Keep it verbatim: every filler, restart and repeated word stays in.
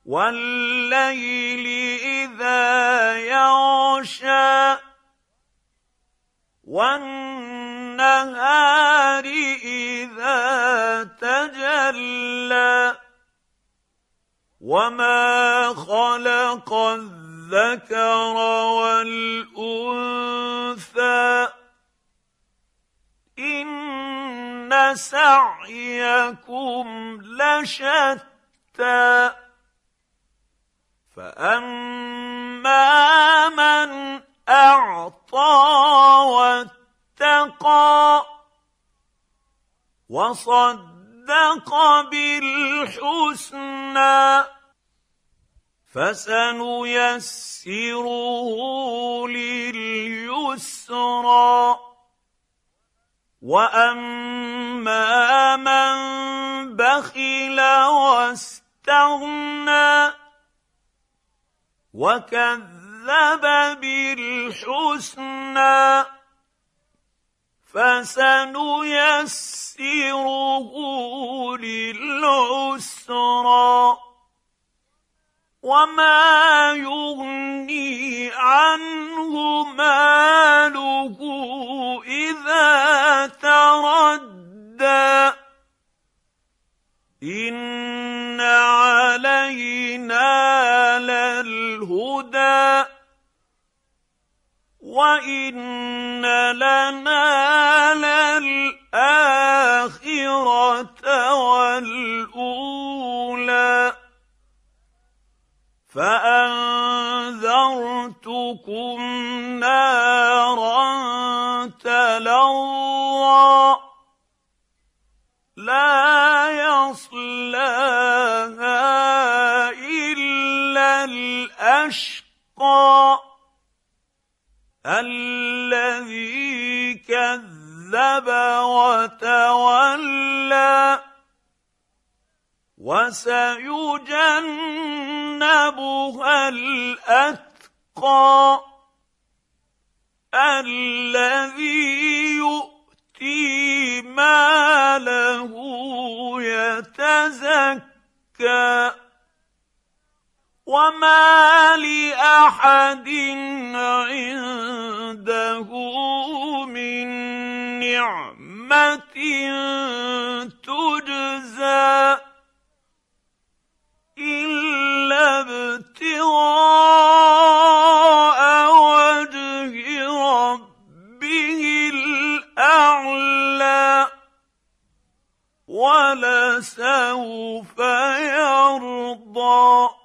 وَاللَّيْلِ إِذَا يَغْشَىٰ وَالنَّهَارِ إِذَا تَجَلَّىٰ وَمَا خَلَقَ الذَّكَرَ وَالْأُنثَىٰ إِنَّ سَعْيَكُمْ لَشَتَّىٰ فَأَمَّا مَنْ أَعْطَىٰ وَاتَّقَىٰ وَصَدَّقَ بِالْحُسْنَىٰ فَسَنُيَسِّرُهُ لِلْيُسْرَىٰ وَأَمَّا مَن بَخِلَ وَاسْتَغْنَىٰ وَكَذَّبَ بِالْحُسْنَىٰ فَسَنُيَسِّرُهُ لِلْعُسْرَىٰ وَمَا يُغْنِي عَنْهُ مَالُهُ إِذَا تَرَدَّىٰ إِنَّ عَلَيْنَا لَلْهُدَىٰ وَإِنَّ لَنَا لَلْآخِرَةَ وَالْأُولَىٰ فَأَنذَرْتُكُمْ نَارًا تَلَظَّىٰ لَا يَصْلَاهَا إِلَّا الْأَشْقَى الَّذِي كَذَّبَ وَتَوَلَّىٰ وَسَيُجَنَّبُهَا الْأَتْقَى الَّذِي يُؤْتِي مَالَهُ يَتَزَكَّىٰ وَمَا لِأَحَدٍ عِندَهُ مِن نِّعْمَةٍ تُجْزَىٰ إِلَّا ابْتِغَاءَ وَجْهِ رَبِّهِ الْأَعْلَىٰ وَلَسَوْفَ يَرْضَىٰ